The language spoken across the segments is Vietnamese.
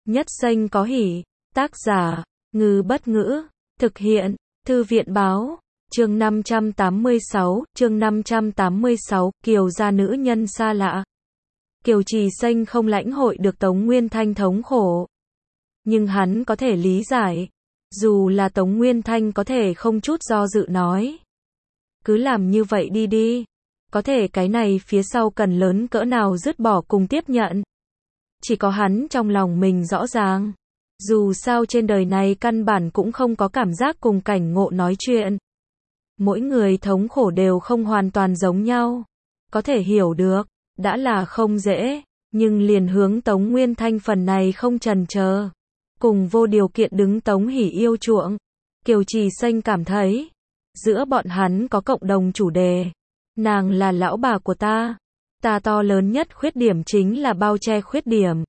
Nhất Xanh có hỉ. Tác giả, Ngư Bất Ngữ. Thực hiện, Thư viện Báo. Chương 586, Kiều gia nữ nhân xa lạ. Kiều Trì Xanh không lãnh hội được Tống Nguyên Thanh thống khổ. Nhưng hắn có thể lý giải. Dù là Tống Nguyên Thanh có thể không chút do dự nói. Cứ làm như vậy đi. Có thể cái này phía sau cần lớn cỡ nào dứt bỏ cùng tiếp nhận. Chỉ có hắn trong lòng mình rõ ràng. Dù sao trên đời này căn bản cũng không có cảm giác cùng cảnh ngộ nói chuyện. Mỗi người thống khổ đều không hoàn toàn giống nhau. Có thể hiểu được, đã là không dễ, nhưng liền hướng Tống Nguyên Thanh phần này không chần chờ. Cùng vô điều kiện đứng Tống Hỷ yêu chuộng. Kiều Trì Xanh cảm thấy, giữa bọn hắn có cộng đồng chủ đề. Nàng là lão bà của ta. Ta to lớn nhất khuyết điểm chính là bao che khuyết điểm.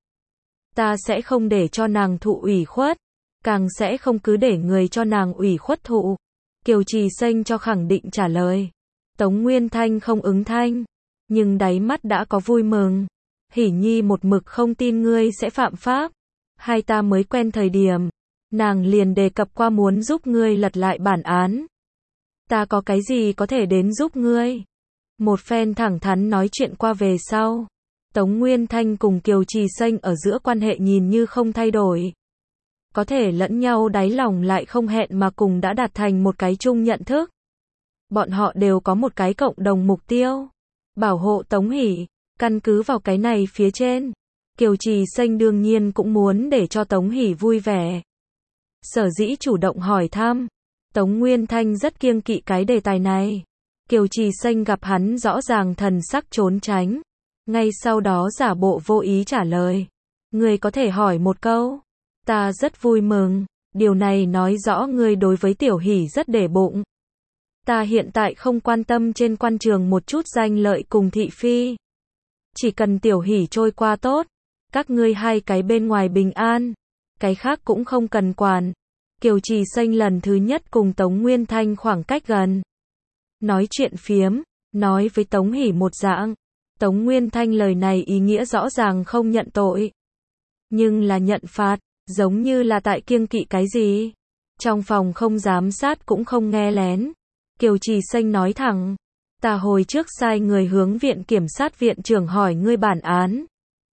Ta sẽ không để cho nàng thụ ủy khuất, càng sẽ không cứ để người cho nàng ủy khuất thụ. Kiều Trì Xanh cho khẳng định trả lời. Tống Nguyên Thanh không ứng thanh, nhưng đáy mắt đã có vui mừng. Hỷ Nhi một mực không tin ngươi sẽ phạm pháp. Hai ta mới quen thời điểm, nàng liền đề cập qua muốn giúp ngươi lật lại bản án. Ta có cái gì có thể đến giúp ngươi? Một phen thẳng thắn nói chuyện qua về sau. Tống Nguyên Thanh cùng Kiều Trì Xanh ở giữa quan hệ nhìn như không thay đổi. Có thể lẫn nhau đáy lòng lại không hẹn mà cùng đã đạt thành một cái chung nhận thức. Bọn họ đều có một cái cộng đồng mục tiêu. Bảo hộ Tống Hỷ. Căn cứ vào cái này phía trên, Kiều Trì Xanh đương nhiên cũng muốn để cho Tống Hỷ vui vẻ. Sở dĩ chủ động hỏi thăm. Tống Nguyên Thanh rất kiêng kỵ cái đề tài này. Kiều Trì Xanh gặp hắn rõ ràng thần sắc trốn tránh. Ngay sau đó giả bộ vô ý trả lời. Ngươi có thể hỏi một câu. Ta rất vui mừng. Điều này nói rõ ngươi đối với Tiểu Hỷ rất để bụng. Ta hiện tại không quan tâm trên quan trường một chút danh lợi cùng thị phi. Chỉ cần Tiểu Hỷ trôi qua tốt. Các ngươi hai cái bên ngoài bình an. Cái khác cũng không cần quản. Kiều Trì Xanh lần thứ nhất cùng Tống Nguyên Thanh khoảng cách gần. Nói chuyện phiếm, nói với Tống Hỷ một dạng. Tống Nguyên Thanh lời này ý nghĩa rõ ràng không nhận tội. Nhưng là nhận phạt, giống như là tại kiêng kỵ cái gì. Trong phòng không giám sát cũng không nghe lén. Kiều Trì Xanh nói thẳng. Ta hồi trước sai người hướng viện kiểm sát viện trưởng hỏi ngươi bản án.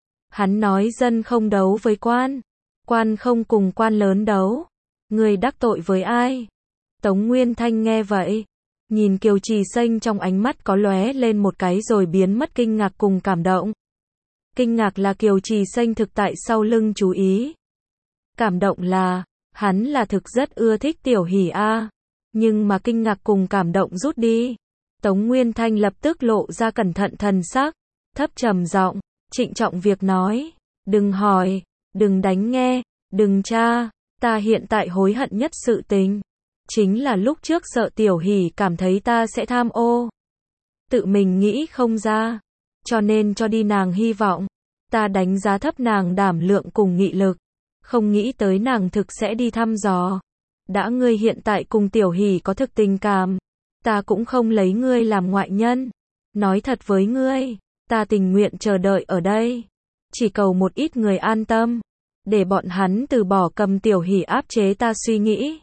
Hắn nói dân không đấu với quan. Quan không cùng quan lớn đấu. Ngươi đắc tội với ai? Tống Nguyên Thanh nghe vậy. Nhìn Kiều Trì Xanh trong ánh mắt có lóe lên một cái rồi biến mất kinh ngạc cùng cảm động. Kinh ngạc là Kiều Trì Xanh thực tại sau lưng chú ý. Cảm động là, hắn là thực rất ưa thích Tiểu Hỷ a. Nhưng mà kinh ngạc cùng cảm động rút đi. Tống Nguyên Thanh lập tức lộ ra cẩn thận thần sắc, thấp trầm giọng, trịnh trọng việc nói. Đừng hỏi, đừng đánh nghe, đừng tra. Ta hiện tại hối hận nhất sự tình. Chính là lúc trước sợ Tiểu Hỷ cảm thấy ta sẽ tham ô. Tự mình nghĩ không ra. Cho nên cho đi nàng hy vọng. Ta đánh giá thấp nàng đảm lượng cùng nghị lực. Không nghĩ tới nàng thực sẽ đi thăm dò. Đã ngươi hiện tại cùng Tiểu Hỷ có thực tình cảm. Ta cũng không lấy ngươi làm ngoại nhân. Nói thật với ngươi. Ta tình nguyện chờ đợi ở đây. Chỉ cầu một ít người an tâm. Để bọn hắn từ bỏ cầm Tiểu Hỷ áp chế ta suy nghĩ.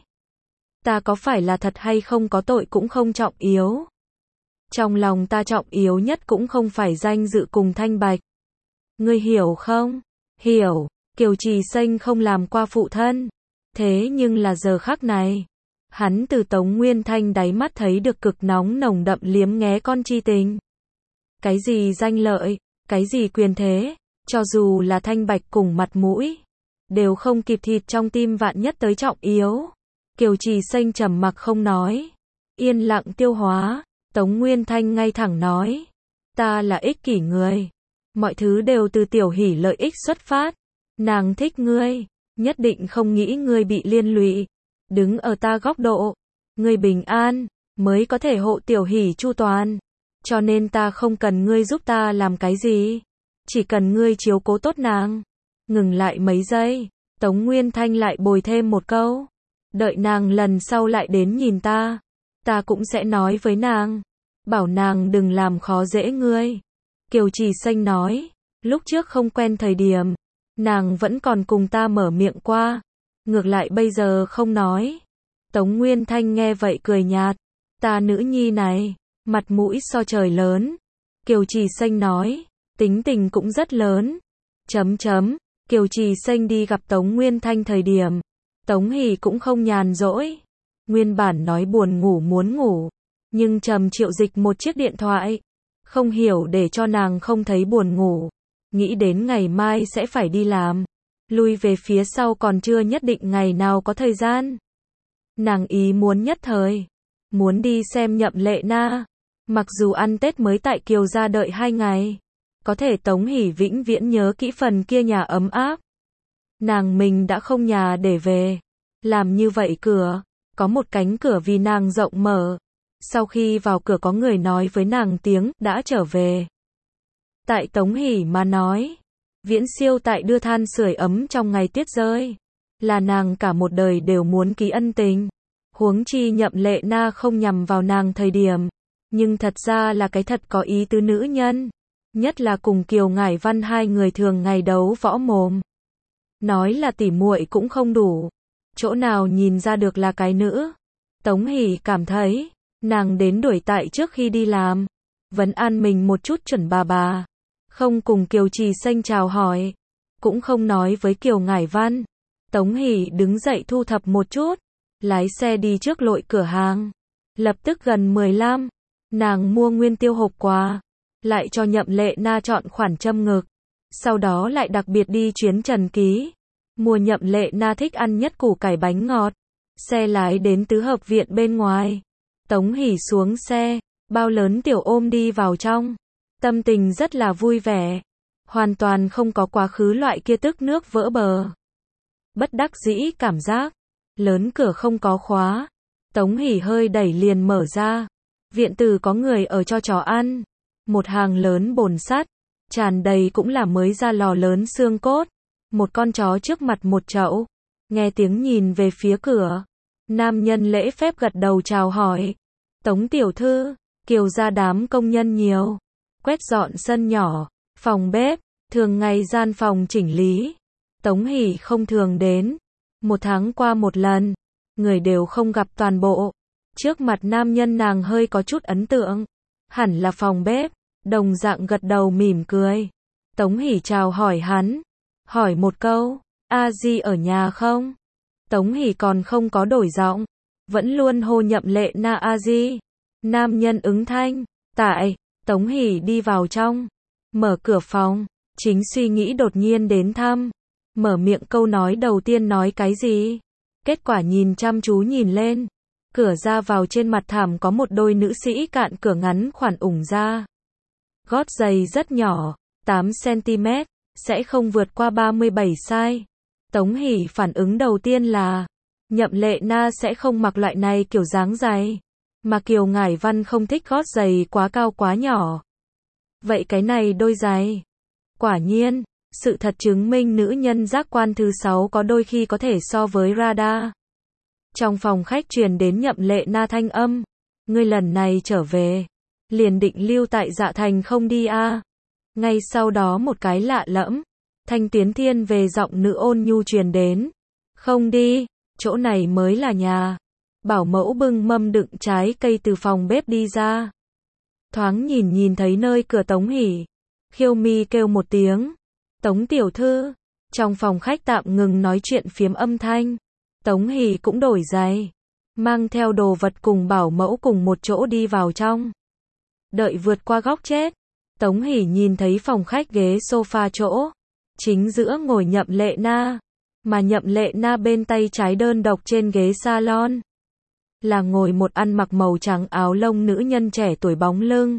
Ta có phải là thật hay không có tội cũng không trọng yếu. Trong lòng ta trọng yếu nhất cũng không phải danh dự cùng thanh bạch. Ngươi hiểu không? Hiểu. Kiều Trì Xanh không làm qua phụ thân. Thế nhưng là giờ khắc này. Hắn từ Tống Nguyên Thanh đáy mắt thấy được cực nóng nồng đậm liếm nghé con chi tình. Cái gì danh lợi, cái gì quyền thế, cho dù là thanh bạch cùng mặt mũi. Đều không kịp thịt trong tim vạn nhất tới trọng yếu. Kiều Trì Xanh trầm mặc không nói. Yên lặng tiêu hóa. Tống Nguyên Thanh ngay thẳng nói. Ta là ích kỷ người. Mọi thứ đều từ Tiểu Hỷ lợi ích xuất phát. Nàng thích ngươi. Nhất định không nghĩ ngươi bị liên lụy. Đứng ở ta góc độ. Ngươi bình an. Mới có thể hộ Tiểu Hỷ chu toàn. Cho nên ta không cần ngươi giúp ta làm cái gì. Chỉ cần ngươi chiếu cố tốt nàng. Ngừng lại mấy giây. Tống Nguyên Thanh lại bồi thêm một câu. Đợi nàng lần sau lại đến nhìn ta. Ta cũng sẽ nói với nàng. Bảo nàng đừng làm khó dễ ngươi. Kiều Trì Xanh nói. Lúc trước không quen thời điểm. Nàng vẫn còn cùng ta mở miệng qua, ngược lại bây giờ không nói. Tống Nguyên Thanh nghe vậy cười nhạt, ta nữ nhi này, mặt mũi so trời lớn. Kiều Trì Xanh nói, tính tình cũng rất lớn. Kiều Trì Xanh đi gặp Tống Nguyên Thanh thời điểm, Tống Hỷ cũng không nhàn rỗi. Nguyên bản nói buồn ngủ muốn ngủ, nhưng Trầm Triệu Dịch một chiếc điện thoại, không hiểu để cho nàng không thấy buồn ngủ. Nghĩ đến ngày mai sẽ phải đi làm, lui về phía sau còn chưa nhất định ngày nào có thời gian. Nàng ý muốn nhất thời, muốn đi xem Nhậm Lệ Na. Mặc dù ăn Tết mới tại Kiều gia đợi 2 ngày, có thể Tống Hỷ vĩnh viễn nhớ kỹ phần kia nhà ấm áp. Nàng mình đã không nhà để về, làm như vậy cửa, có một cánh cửa vì nàng rộng mở. Sau khi vào cửa có người nói với nàng tiếng đã trở về. Tại Tống Hỷ mà nói, viễn siêu tại đưa than sưởi ấm trong ngày tuyết rơi, là nàng cả một đời đều muốn ký ân tình. Huống chi Nhậm Lệ Na không nhằm vào nàng thời điểm, nhưng thật ra là cái thật có ý tứ nữ nhân, nhất là cùng Kiều Ngải Văn hai người thường ngày đấu võ mồm. Nói là tỉ muội cũng không đủ, chỗ nào nhìn ra được là cái nữ. Tống Hỷ cảm thấy, nàng đến đuổi tại trước khi đi làm, vẫn an mình một chút chuẩn bà. Không cùng Kiều Trì Xanh chào hỏi, cũng không nói với Kiều Ngải Văn. Tống Hỷ đứng dậy thu thập một chút, lái xe đi trước lội cửa hàng. Lập tức gần 15, nàng mua nguyên tiêu hộp quà, lại cho Nhậm Lệ Na chọn khoản châm ngực. Sau đó lại đặc biệt đi chuyến Trần Ký, mua Nhậm Lệ Na thích ăn nhất củ cải bánh ngọt. Xe lái đến tứ hợp viện bên ngoài. Tống Hỷ xuống xe, bao lớn tiểu ôm đi vào trong. Tâm tình rất là vui vẻ, hoàn toàn không có quá khứ loại kia tức nước vỡ bờ. Bất đắc dĩ cảm giác, lớn cửa không có khóa. Tống Hỷ hơi đẩy liền mở ra. Viện tử có người ở cho chó ăn. Một hàng lớn bồn sắt, tràn đầy cũng là mới ra lò lớn xương cốt. Một con chó trước mặt một chậu. Nghe tiếng nhìn về phía cửa. Nam nhân lễ phép gật đầu chào hỏi. Tống tiểu thư, Kiều gia đám công nhân nhiều. Quét dọn sân nhỏ, phòng bếp, thường ngày gian phòng chỉnh lý. Tống Hỷ không thường đến. 1 tháng qua một lần, người đều không gặp toàn bộ. Trước mặt nam nhân nàng hơi có chút ấn tượng. Hẳn là phòng bếp, đồng dạng gật đầu mỉm cười. Tống Hỷ chào hỏi hắn. Hỏi một câu, A Di ở nhà không? Tống Hỷ còn không có đổi giọng, vẫn luôn hô Nhậm Lệ Na A Di. Nam nhân ứng thanh, tại. Tống Hỷ đi vào trong, mở cửa phòng, chính suy nghĩ đột nhiên đến thăm. Mở miệng câu nói đầu tiên nói cái gì? Kết quả nhìn chăm chú nhìn lên. Cửa ra vào trên mặt thảm có một đôi nữ sĩ cạn cửa ngắn khoản ủng ra. Gót giày rất nhỏ, 8cm, sẽ không vượt qua 37 size. Tống Hỷ phản ứng đầu tiên là, Nhậm Lệ Na sẽ không mặc loại này kiểu dáng giày. Mà Kiều Ngải Văn không thích gót giày quá cao quá nhỏ. Vậy cái này đôi giày. Quả nhiên, sự thật chứng minh nữ nhân giác quan thứ 6 có đôi khi có thể so với radar. Trong phòng khách truyền đến Nhậm Lệ Na thanh âm. Ngươi lần này trở về, liền định lưu tại Dạ Thành không đi à? Ngay sau đó một cái lạ lẫm, thanh tiến thiên về giọng nữ ôn nhu truyền đến. Không đi, chỗ này mới là nhà. Bảo mẫu bưng mâm đựng trái cây từ phòng bếp đi ra. Thoáng nhìn thấy nơi cửa Tống Hỷ. Khiêu mi kêu một tiếng. Tống tiểu thư. Trong phòng khách tạm ngừng nói chuyện phiếm âm thanh. Tống Hỷ cũng đổi giày. Mang theo đồ vật cùng bảo mẫu cùng một chỗ đi vào trong. Đợi vượt qua góc chết. Tống Hỷ nhìn thấy phòng khách ghế sofa chỗ. Chính giữa ngồi Nhậm Lệ Na. Mà Nhậm Lệ Na bên tay trái đơn độc trên ghế salon. Là ngồi một ăn mặc màu trắng áo lông nữ nhân trẻ tuổi bóng lưng.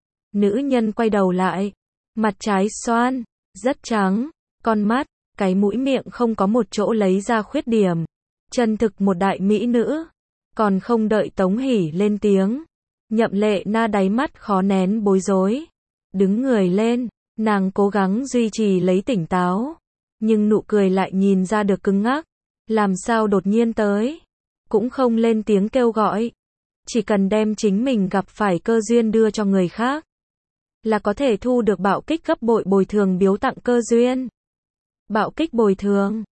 Nữ nhân quay đầu lại. Mặt trái xoan. Rất trắng. Con mắt, cái mũi miệng không có một chỗ lấy ra khuyết điểm. Chân thực một đại mỹ nữ. Còn không đợi Tống Hỷ lên tiếng. Nhậm Lệ Na đáy mắt khó nén bối rối. Đứng người lên. Nàng cố gắng duy trì lấy tỉnh táo. Nhưng nụ cười lại nhìn ra được cứng ngắc. Làm sao đột nhiên tới. Cũng không lên tiếng kêu gọi. Chỉ cần đem chính mình gặp phải cơ duyên đưa cho người khác. Là có thể thu được bạo kích gấp bội bồi thường biếu tặng cơ duyên. Bạo kích bồi thường.